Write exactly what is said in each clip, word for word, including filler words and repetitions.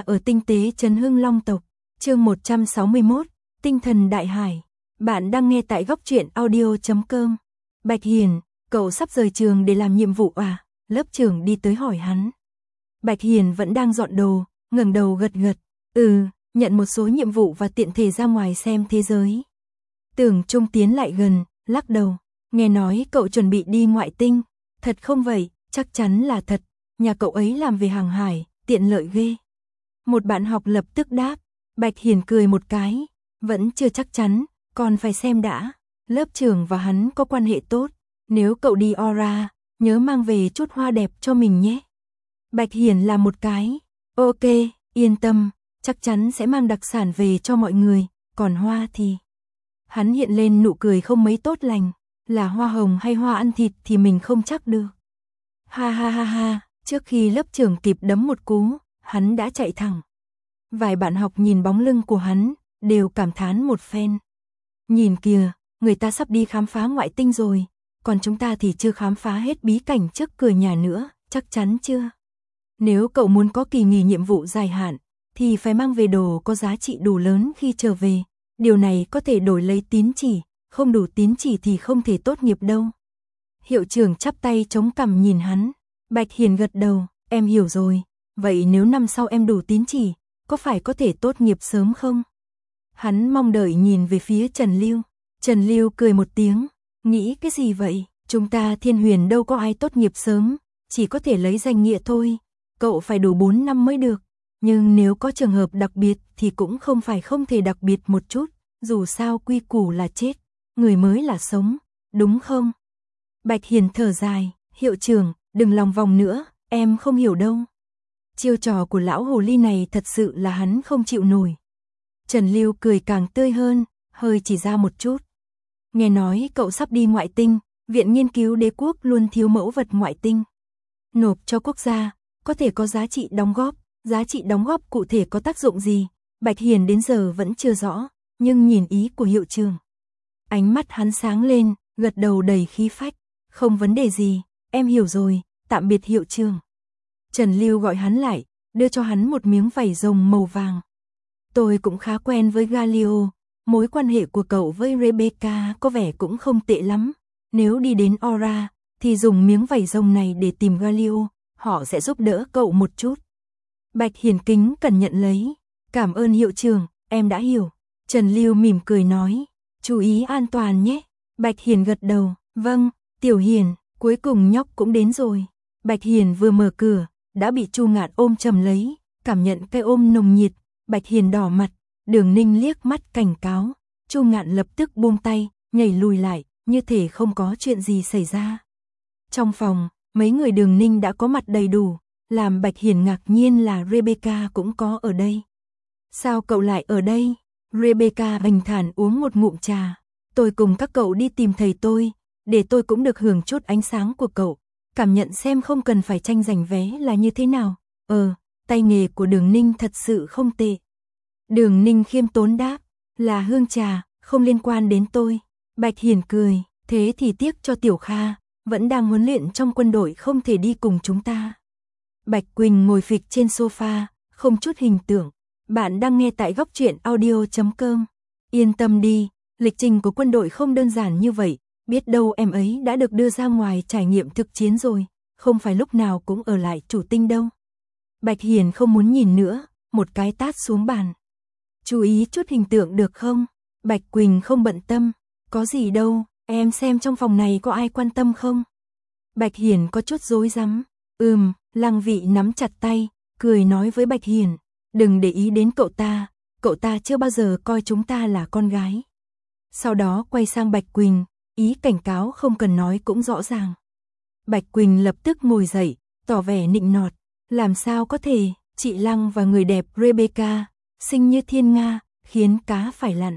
ở tinh tế Trấn Hưng Long tộc, chương một trăm sáu mươi mốt, Tinh thần đại hải. Bạn đang nghe tại góc truyện audio chấm com. Bạch Hiền, cậu sắp rời trường để làm nhiệm vụ à? Lớp trưởng đi tới hỏi hắn. Bạch Hiền vẫn đang dọn đồ, ngẩng đầu gật gật. Ừ, nhận một số nhiệm vụ và tiện thể ra ngoài xem thế giới. Tưởng Trung tiến lại gần, lắc đầu. Nghe nói cậu chuẩn bị đi ngoại tinh. Thật không vậy? Chắc chắn là thật. Nhà cậu ấy làm về hàng hải, tiện lợi ghê. Một bạn học lập tức đáp. Bạch Hiền cười một cái. Vẫn chưa chắc chắn, còn phải xem đã. Lớp trưởng và hắn có quan hệ tốt. Nếu cậu đi Aura, nhớ mang về chút hoa đẹp cho mình nhé. Bạch Hiền làm một cái. Ok, yên tâm, chắc chắn sẽ mang đặc sản về cho mọi người. Còn hoa thì... Hắn hiện lên nụ cười không mấy tốt lành. Là hoa hồng hay hoa ăn thịt thì mình không chắc được. Ha ha ha ha, trước khi lớp trưởng kịp đấm một cú, hắn đã chạy thẳng. Vài bạn học nhìn bóng lưng của hắn, đều cảm thán một phen. Nhìn kìa, người ta sắp đi khám phá ngoại tinh rồi, còn chúng ta thì chưa khám phá hết bí cảnh trước cửa nhà nữa, chắc chắn chưa? Nếu cậu muốn có kỳ nghỉ nhiệm vụ dài hạn, thì phải mang về đồ có giá trị đủ lớn khi trở về. Điều này có thể đổi lấy tín chỉ, không đủ tín chỉ thì không thể tốt nghiệp đâu. Hiệu trưởng chắp tay chống cằm nhìn hắn. Bạch Hiền gật đầu, em hiểu rồi. Vậy nếu năm sau em đủ tín chỉ, có phải có thể tốt nghiệp sớm không? Hắn mong đợi nhìn về phía Trần Lưu. Trần Lưu cười một tiếng, nghĩ cái gì vậy? Chúng ta Thiên Huyền đâu có ai tốt nghiệp sớm, chỉ có thể lấy danh nghĩa thôi. Cậu phải đủ bốn năm mới được. Nhưng nếu có trường hợp đặc biệt thì cũng không phải không thể đặc biệt một chút. Dù sao quy củ là chết, người mới là sống, đúng không? Bạch Hiền thở dài, hiệu trưởng, đừng lòng vòng nữa, em không hiểu đâu. Chiêu trò của lão hồ ly này thật sự là hắn không chịu nổi. Trần Lưu cười càng tươi hơn, hơi chỉ ra một chút. Nghe nói cậu sắp đi ngoại tinh, Viện Nghiên cứu Đế quốc luôn thiếu mẫu vật ngoại tinh. Nộp cho quốc gia, có thể có giá trị đóng góp, giá trị đóng góp cụ thể có tác dụng gì? Bạch Hiền đến giờ vẫn chưa rõ, nhưng nhìn ý của hiệu trưởng. Ánh mắt hắn sáng lên, gật đầu đầy khí phách. Không vấn đề gì, em hiểu rồi, tạm biệt hiệu trưởng. Trần Lưu gọi hắn lại, đưa cho hắn một miếng vảy rồng màu vàng. Tôi cũng khá quen với Galio, mối quan hệ của cậu với Rebecca có vẻ cũng không tệ lắm. Nếu đi đến Aura, thì dùng miếng vảy rồng này để tìm Galio, họ sẽ giúp đỡ cậu một chút. Bạch Hiền kính cần nhận lấy. Cảm ơn hiệu trưởng, em đã hiểu. Trần Lưu mỉm cười nói, chú ý an toàn nhé. Bạch Hiền gật đầu, vâng. Tiểu Hiền, cuối cùng nhóc cũng đến rồi. Bạch Hiền vừa mở cửa, đã bị Chu Ngạn ôm chầm lấy, cảm nhận cái ôm nồng nhiệt, Bạch Hiền đỏ mặt, Đường Ninh liếc mắt cảnh cáo, Chu Ngạn lập tức buông tay, nhảy lùi lại, như thể không có chuyện gì xảy ra. Trong phòng, mấy người Đường Ninh đã có mặt đầy đủ, làm Bạch Hiền ngạc nhiên là Rebecca cũng có ở đây. Sao cậu lại ở đây? Rebecca bình thản uống một ngụm trà. Tôi cùng các cậu đi tìm thầy tôi, để tôi cũng được hưởng chút ánh sáng của cậu, cảm nhận xem không cần phải tranh giành vé là như thế nào. Ờ, tay nghề của Đường Ninh thật sự không tệ. Đường Ninh khiêm tốn đáp, là hương trà, không liên quan đến tôi. Bạch Hiền cười, thế thì tiếc cho Tiểu Kha, vẫn đang huấn luyện trong quân đội không thể đi cùng chúng ta. Bạch Quỳnh ngồi phịch trên sofa, không chút hình tượng. Bạn đang nghe tại góc truyện audio chấm com. Yên tâm đi, lịch trình của quân đội không đơn giản như vậy. Biết đâu em ấy đã được đưa ra ngoài trải nghiệm thực chiến rồi, không phải lúc nào cũng ở lại chủ tinh đâu. Bạch Hiền không muốn nhìn nữa, một cái tát xuống bàn. Chú ý chút hình tượng được không? Bạch Quỳnh không bận tâm, có gì đâu, em xem trong phòng này có ai quan tâm không? Bạch Hiền có chút rối rắm, ừm, Lăng Vị nắm chặt tay, cười nói với Bạch Hiền, đừng để ý đến cậu ta, cậu ta chưa bao giờ coi chúng ta là con gái. Sau đó quay sang Bạch Quỳnh, ý cảnh cáo không cần nói cũng rõ ràng. Bạch Quỳnh lập tức ngồi dậy, tỏ vẻ nịnh nọt. Làm sao có thể, chị Lăng và người đẹp Rebecca, xinh như thiên nga, khiến cá phải lặn.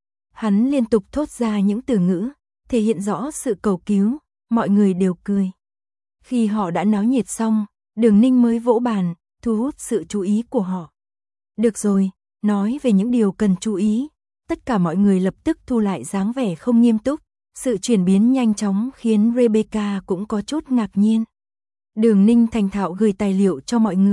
Hắn liên tục thốt ra những từ ngữ, thể hiện rõ sự cầu cứu, mọi người đều cười. Khi họ đã náo nhiệt xong, Đường Ninh mới vỗ bàn, thu hút sự chú ý của họ. Được rồi, nói về những điều cần chú ý. Tất cả mọi người lập tức thu lại dáng vẻ không nghiêm túc. Sự chuyển biến nhanh chóng khiến Rebecca cũng có chút ngạc nhiên. Đường Ninh thành thạo gửi tài liệu cho mọi người.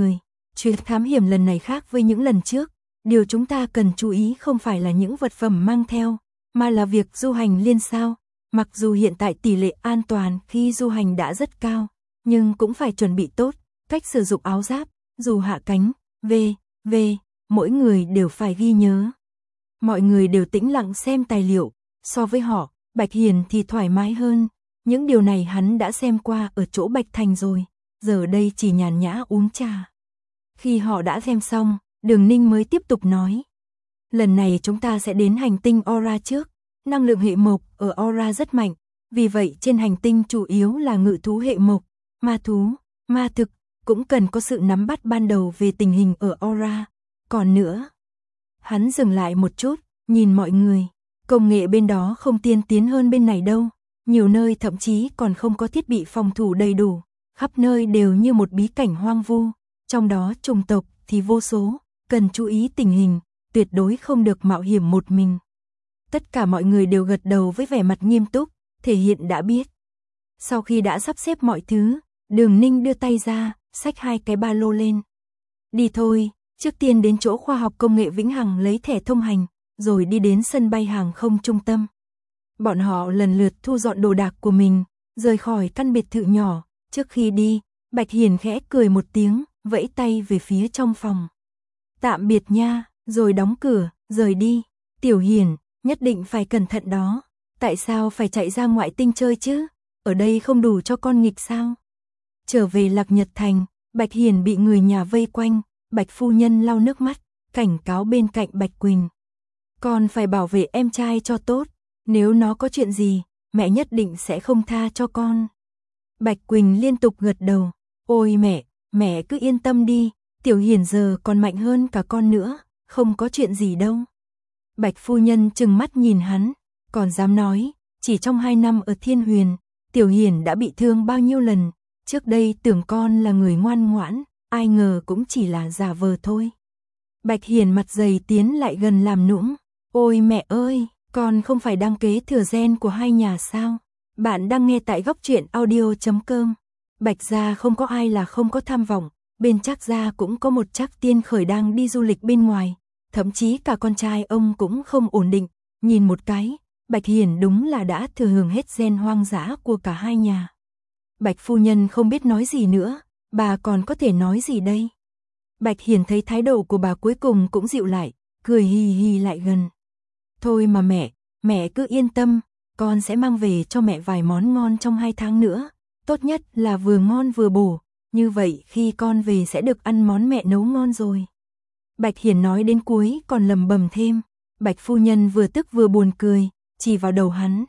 Chuyến thám hiểm lần này khác với những lần trước, điều chúng ta cần chú ý không phải là những vật phẩm mang theo, mà là việc du hành liên sao. Mặc dù hiện tại tỷ lệ an toàn khi du hành đã rất cao, nhưng cũng phải chuẩn bị tốt, cách sử dụng áo giáp, dù hạ cánh, vân vân, mỗi người đều phải ghi nhớ. Mọi người đều tĩnh lặng xem tài liệu, so với họ, Bạch Hiền thì thoải mái hơn, những điều này hắn đã xem qua ở chỗ Bạch Thành rồi, giờ đây chỉ nhàn nhã uống trà. Khi họ đã xem xong, Đường Ninh mới tiếp tục nói. Lần này chúng ta sẽ đến hành tinh Aura trước, năng lượng hệ mộc ở Aura rất mạnh, vì vậy trên hành tinh chủ yếu là ngự thú hệ mộc, ma thú, ma thực, cũng cần có sự nắm bắt ban đầu về tình hình ở Aura. Còn nữa, hắn dừng lại một chút, nhìn mọi người, công nghệ bên đó không tiên tiến hơn bên này đâu, nhiều nơi thậm chí còn không có thiết bị phòng thủ đầy đủ, khắp nơi đều như một bí cảnh hoang vu, trong đó chủng tộc thì vô số, cần chú ý tình hình, tuyệt đối không được mạo hiểm một mình. Tất cả mọi người đều gật đầu với vẻ mặt nghiêm túc, thể hiện đã biết. Sau khi đã sắp xếp mọi thứ, Đường Ninh đưa tay ra, xách hai cái ba lô lên. Đi thôi, trước tiên đến chỗ khoa học công nghệ Vĩnh Hằng lấy thẻ thông hành, rồi đi đến sân bay hàng không trung tâm. Bọn họ lần lượt thu dọn đồ đạc của mình, rời khỏi căn biệt thự nhỏ. Trước khi đi, Bạch Hiền khẽ cười một tiếng, vẫy tay về phía trong phòng. Tạm biệt nha, rồi đóng cửa, rời đi. Tiểu Hiền, nhất định phải cẩn thận đó. Tại sao phải chạy ra ngoại tinh chơi chứ? Ở đây không đủ cho con nghịch sao? Trở về Lạc Nhật Thành, Bạch Hiền bị người nhà vây quanh, Bạch phu nhân lau nước mắt, cảnh cáo bên cạnh Bạch Quỳnh. Con phải bảo vệ em trai cho tốt, nếu nó có chuyện gì, mẹ nhất định sẽ không tha cho con. Bạch Quỳnh liên tục gật đầu, ôi mẹ, mẹ cứ yên tâm đi, Tiểu Hiền giờ còn mạnh hơn cả con nữa, không có chuyện gì đâu. Bạch phu nhân trừng mắt nhìn hắn, còn dám nói, chỉ trong hai năm ở Thiên Huyền, Tiểu Hiền đã bị thương bao nhiêu lần, trước đây tưởng con là người ngoan ngoãn, ai ngờ cũng chỉ là giả vờ thôi. Bạch Hiền mặt dày tiến lại gần làm nũng, ôi mẹ ơi, con không phải đang kế thừa gen của hai nhà sao? Bạn đang nghe tại góc truyện audio chấm com. Bạch gia không có ai là không có tham vọng, bên Trác gia cũng có một Trác Tiên Khởi đang đi du lịch bên ngoài, thậm chí cả con trai ông cũng không ổn định, nhìn một cái, Bạch Hiền đúng là đã thừa hưởng hết gen hoang dã của cả hai nhà. Bạch phu nhân không biết nói gì nữa, bà còn có thể nói gì đây? Bạch Hiền thấy thái độ của bà cuối cùng cũng dịu lại, cười hì hì lại gần. Thôi mà mẹ, mẹ cứ yên tâm, con sẽ mang về cho mẹ vài món ngon trong hai tháng nữa, tốt nhất là vừa ngon vừa bổ, như vậy khi con về sẽ được ăn món mẹ nấu ngon rồi. Bạch Hiền nói đến cuối còn lầm bầm thêm, Bạch phu nhân vừa tức vừa buồn cười, chỉ vào đầu hắn.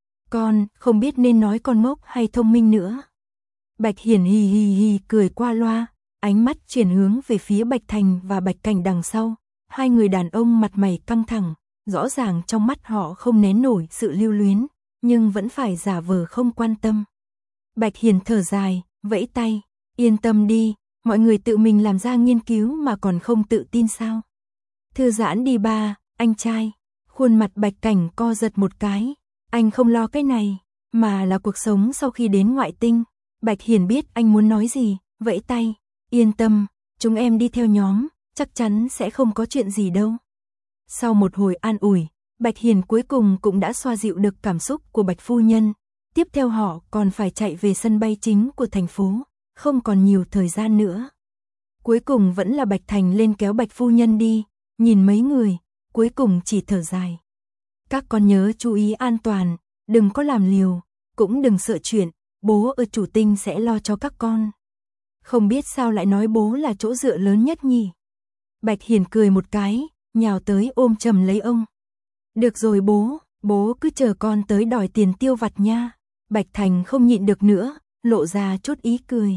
Con không biết nên nói con ngốc hay thông minh nữa. Bạch Hiền hì hì hì cười qua loa, ánh mắt chuyển hướng về phía Bạch Thành và Bạch Cảnh đằng sau, hai người đàn ông mặt mày căng thẳng, rõ ràng trong mắt họ không nén nổi sự lưu luyến, nhưng vẫn phải giả vờ không quan tâm. Bạch Hiền thở dài, vẫy tay, yên tâm đi, mọi người tự mình làm ra nghiên cứu mà còn không tự tin sao? Thư giãn đi ba, anh trai. Khuôn mặt Bạch Cảnh co giật một cái, anh không lo cái này, mà là cuộc sống sau khi đến ngoại tinh. Bạch Hiền biết anh muốn nói gì, vẫy tay, yên tâm, chúng em đi theo nhóm, chắc chắn sẽ không có chuyện gì đâu. Sau một hồi an ủi, Bạch Hiền cuối cùng cũng đã xoa dịu được cảm xúc của Bạch phu nhân. Tiếp theo họ còn phải chạy về sân bay chính của thành phố, không còn nhiều thời gian nữa. Cuối cùng vẫn là Bạch Thành lên kéo Bạch phu nhân đi, nhìn mấy người, cuối cùng chỉ thở dài. Các con nhớ chú ý an toàn, đừng có làm liều, cũng đừng sợ chuyện, bố ở chủ tinh sẽ lo cho các con. Không biết sao lại nói bố là chỗ dựa lớn nhất nhỉ? Bạch Hiền cười một cái, nhào tới ôm chầm lấy ông. Được rồi bố, bố cứ chờ con tới đòi tiền tiêu vặt nha. Bạch Thành không nhịn được nữa, lộ ra chút ý cười.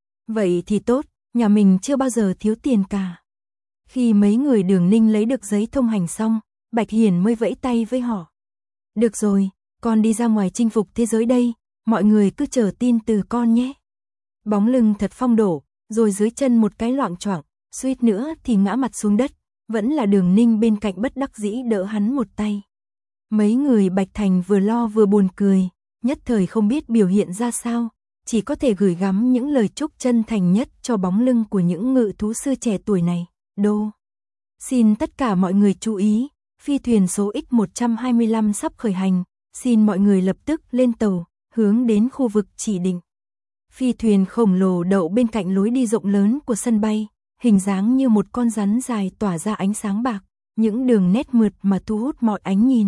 Vậy thì tốt, nhà mình chưa bao giờ thiếu tiền cả. Khi mấy người Đường Ninh lấy được giấy thông hành xong, Bạch Hiền mới vẫy tay với họ. Được rồi, con đi ra ngoài chinh phục thế giới đây, mọi người cứ chờ tin từ con nhé. Bóng lưng thật phong độ, rồi dưới chân một cái loạng choạng, suýt nữa thì ngã mặt xuống đất, vẫn là Đường Ninh bên cạnh bất đắc dĩ đỡ hắn một tay. Mấy người Bạch Thành vừa lo vừa buồn cười, nhất thời không biết biểu hiện ra sao, chỉ có thể gửi gắm những lời chúc chân thành nhất cho bóng lưng của những ngự thú sư trẻ tuổi này. Đô. Xin tất cả mọi người chú ý, phi thuyền số X một trăm hai mươi lăm sắp khởi hành, xin mọi người lập tức lên tàu, hướng đến khu vực chỉ định. Phi thuyền khổng lồ đậu bên cạnh lối đi rộng lớn của sân bay, hình dáng như một con rắn dài tỏa ra ánh sáng bạc, những đường nét mượt mà thu hút mọi ánh nhìn.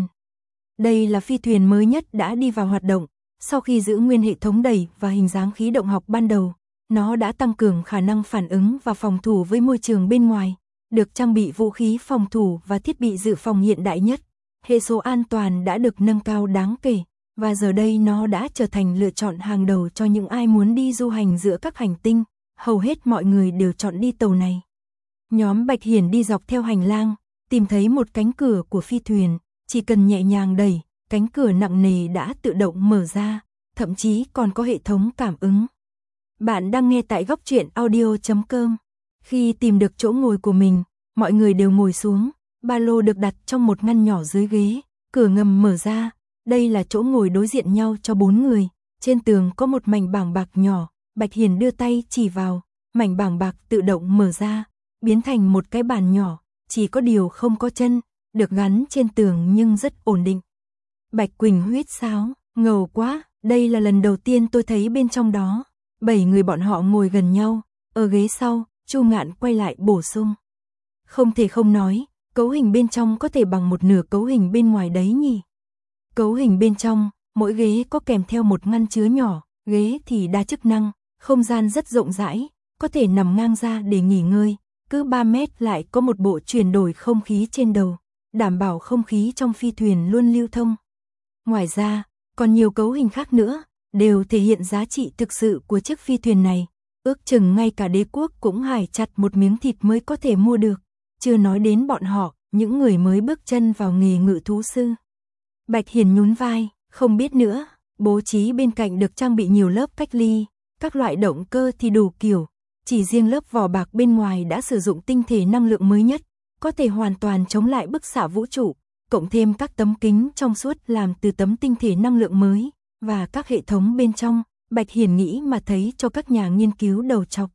Đây là phi thuyền mới nhất đã đi vào hoạt động, sau khi giữ nguyên hệ thống đẩy và hình dáng khí động học ban đầu, nó đã tăng cường khả năng phản ứng và phòng thủ với môi trường bên ngoài, được trang bị vũ khí phòng thủ và thiết bị dự phòng hiện đại nhất. Hệ số an toàn đã được nâng cao đáng kể, và giờ đây nó đã trở thành lựa chọn hàng đầu cho những ai muốn đi du hành giữa các hành tinh. Hầu hết mọi người đều chọn đi tàu này. Nhóm Bạch Hiển đi dọc theo hành lang, tìm thấy một cánh cửa của phi thuyền, chỉ cần nhẹ nhàng đẩy, cánh cửa nặng nề đã tự động mở ra, thậm chí còn có hệ thống cảm ứng. Bạn đang nghe tại góc truyện audio chấm com. Khi tìm được chỗ ngồi của mình, mọi người đều ngồi xuống, ba lô được đặt trong một ngăn nhỏ dưới ghế, cửa ngầm mở ra, đây là chỗ ngồi đối diện nhau cho bốn người, trên tường có một mảnh bảng bạc nhỏ, Bạch Hiền đưa tay chỉ vào, mảnh bảng bạc tự động mở ra, biến thành một cái bàn nhỏ, chỉ có điều không có chân, được gắn trên tường nhưng rất ổn định. Bạch Quỳnh huýt sáo, ngầu quá, đây là lần đầu tiên tôi thấy bên trong đó. Bảy người bọn họ ngồi gần nhau, ở ghế sau, Chu Ngạn quay lại bổ sung. Không thể không nói, cấu hình bên trong có thể bằng một nửa cấu hình bên ngoài đấy nhỉ. Cấu hình bên trong, mỗi ghế có kèm theo một ngăn chứa nhỏ, ghế thì đa chức năng, không gian rất rộng rãi, có thể nằm ngang ra để nghỉ ngơi, cứ ba mét lại có một bộ chuyển đổi không khí trên đầu, đảm bảo không khí trong phi thuyền luôn lưu thông. Ngoài ra, còn nhiều cấu hình khác nữa, đều thể hiện giá trị thực sự của chiếc phi thuyền này, ước chừng ngay cả đế quốc cũng hài chặt một miếng thịt mới có thể mua được, chưa nói đến bọn họ, những người mới bước chân vào nghề ngự thú sư. Bạch Hiền nhún vai, không biết nữa, bố trí bên cạnh được trang bị nhiều lớp cách ly, các loại động cơ thì đủ kiểu, chỉ riêng lớp vỏ bạc bên ngoài đã sử dụng tinh thể năng lượng mới nhất, có thể hoàn toàn chống lại bức xạ vũ trụ, cộng thêm các tấm kính trong suốt làm từ tấm tinh thể năng lượng mới, và các hệ thống bên trong, Bạch Hiền nghĩ mà thấy cho các nhà nghiên cứu đầu trọc.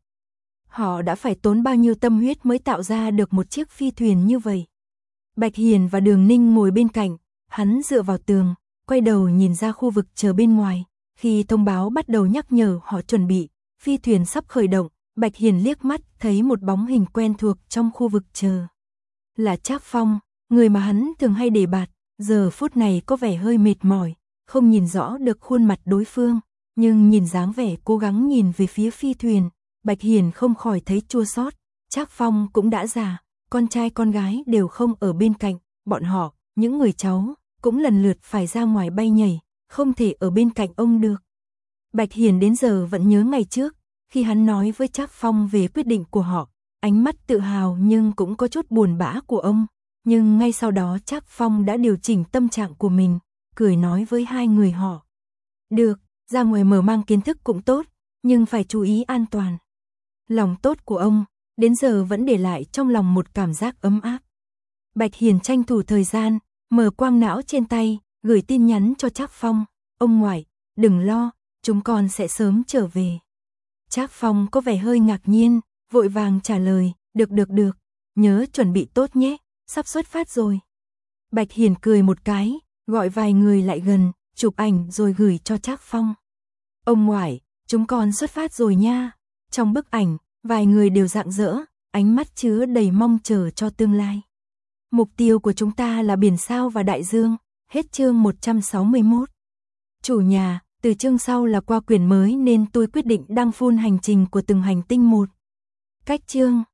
Họ đã phải tốn bao nhiêu tâm huyết mới tạo ra được một chiếc phi thuyền như vậy. Bạch Hiền và Đường Ninh ngồi bên cạnh, hắn dựa vào tường, quay đầu nhìn ra khu vực chờ bên ngoài, khi thông báo bắt đầu nhắc nhở họ chuẩn bị, phi thuyền sắp khởi động, Bạch Hiền liếc mắt thấy một bóng hình quen thuộc trong khu vực chờ. Là Trác Phong, người mà hắn thường hay đề bạt, giờ phút này có vẻ hơi mệt mỏi, không nhìn rõ được khuôn mặt đối phương, nhưng nhìn dáng vẻ cố gắng nhìn về phía phi thuyền, Bạch Hiền không khỏi thấy chua xót. Trác Phong cũng đã già, con trai con gái đều không ở bên cạnh, bọn họ, những người cháu, cũng lần lượt phải ra ngoài bay nhảy, không thể ở bên cạnh ông được. Bạch Hiền đến giờ vẫn nhớ ngày trước, khi hắn nói với Trác Phong về quyết định của họ, ánh mắt tự hào nhưng cũng có chút buồn bã của ông, nhưng ngay sau đó Trác Phong đã điều chỉnh tâm trạng của mình, cười nói với hai người họ. Được, ra ngoài mở mang kiến thức cũng tốt, nhưng phải chú ý an toàn. Lòng tốt của ông, đến giờ vẫn để lại trong lòng một cảm giác ấm áp. Bạch Hiền tranh thủ thời gian, mở quang não trên tay, gửi tin nhắn cho Trác Phong. Ông ngoại, đừng lo, chúng con sẽ sớm trở về. Trác Phong có vẻ hơi ngạc nhiên, vội vàng trả lời, được được được, nhớ chuẩn bị tốt nhé, sắp xuất phát rồi. Bạch Hiền cười một cái, gọi vài người lại gần, chụp ảnh rồi gửi cho Trác Phong. Ông ngoại, chúng con xuất phát rồi nha. Trong bức ảnh, vài người đều rạng rỡ, ánh mắt chứa đầy mong chờ cho tương lai. Mục tiêu của chúng ta là biển sao và đại dương. Hết chương một trăm sáu mươi mốt. Chủ nhà, từ chương sau là qua quyển mới nên tôi quyết định đăng full hành trình của từng hành tinh một. Cách chương